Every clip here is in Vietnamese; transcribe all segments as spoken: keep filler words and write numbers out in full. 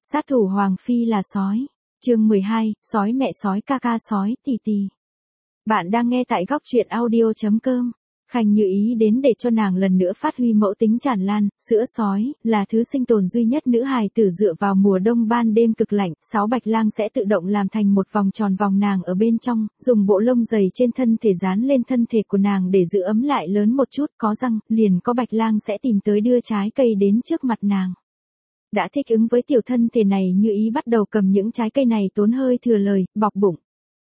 Sát thủ Hoàng Phi là sói. Chương mười hai, sói mẹ sói ca ca sói tì tì. Bạn đang nghe tại góc truyện audio chấm com. Khanh Như Ý đến để cho nàng lần nữa phát huy mẫu tính tràn lan, sữa sói, là thứ sinh tồn duy nhất nữ hài tử dựa vào mùa đông ban đêm cực lạnh, sáu bạch lang sẽ tự động làm thành một vòng tròn vòng nàng ở bên trong, dùng bộ lông dày trên thân thể dán lên thân thể của nàng để giữ ấm lại lớn một chút, có răng, liền có bạch lang sẽ tìm tới đưa trái cây đến trước mặt nàng. Đã thích ứng với tiểu thân thể này, Như Ý bắt đầu cầm những trái cây này tốn hơi thừa lời, bọc bụng.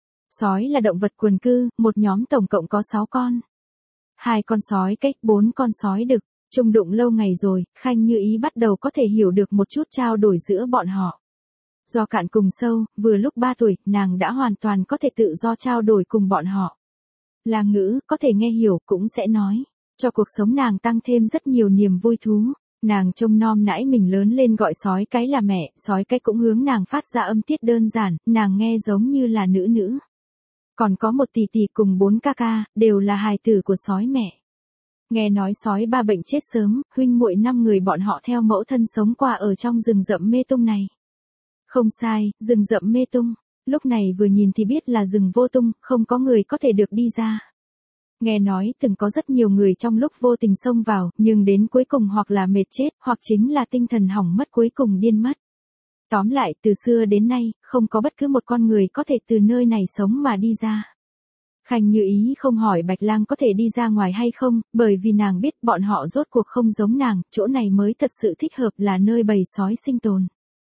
Sói là động vật quần cư, một nhóm tổng cộng có sáu con. Hai con sói cách, bốn con sói đực, chung đụng lâu ngày rồi, Khanh Như Ý bắt đầu có thể hiểu được một chút trao đổi giữa bọn họ. Do cạn cùng sâu, vừa lúc ba tuổi, nàng đã hoàn toàn có thể tự do trao đổi cùng bọn họ. Là ngữ, có thể nghe hiểu, cũng sẽ nói, cho cuộc sống nàng tăng thêm rất nhiều niềm vui thú. Nàng trông nom nãi mình lớn lên gọi sói cái là mẹ, sói cái cũng hướng nàng phát ra âm tiết đơn giản, nàng nghe giống như là nữ nữ. Còn có một tỷ tỷ cùng bốn ca ca, đều là hài tử của sói mẹ. Nghe nói sói ba bệnh chết sớm, huynh muội năm người bọn họ theo mẫu thân sống qua ở trong rừng rậm mê tung này. Không sai, rừng rậm mê tung, lúc này vừa nhìn thì biết là rừng vô tung, không có người có thể được đi ra. Nghe nói từng có rất nhiều người trong lúc vô tình xông vào, nhưng đến cuối cùng hoặc là mệt chết, hoặc chính là tinh thần hỏng mất cuối cùng điên mất. Tóm lại, từ xưa đến nay, không có bất cứ một con người có thể từ nơi này sống mà đi ra. Khanh Như Ý không hỏi Bạch Lang có thể đi ra ngoài hay không, bởi vì nàng biết bọn họ rốt cuộc không giống nàng, chỗ này mới thật sự thích hợp là nơi bầy sói sinh tồn.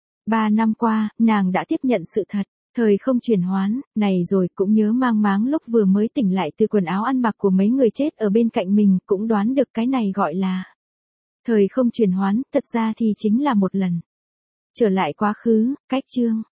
Ba năm qua, nàng đã tiếp nhận sự thật. Thời không chuyển hoán, này rồi cũng nhớ mang máng lúc vừa mới tỉnh lại từ quần áo ăn mặc của mấy người chết ở bên cạnh mình, cũng đoán được cái này gọi là thời không chuyển hoán, thật ra thì chính là một lần trở lại quá khứ, cách chương.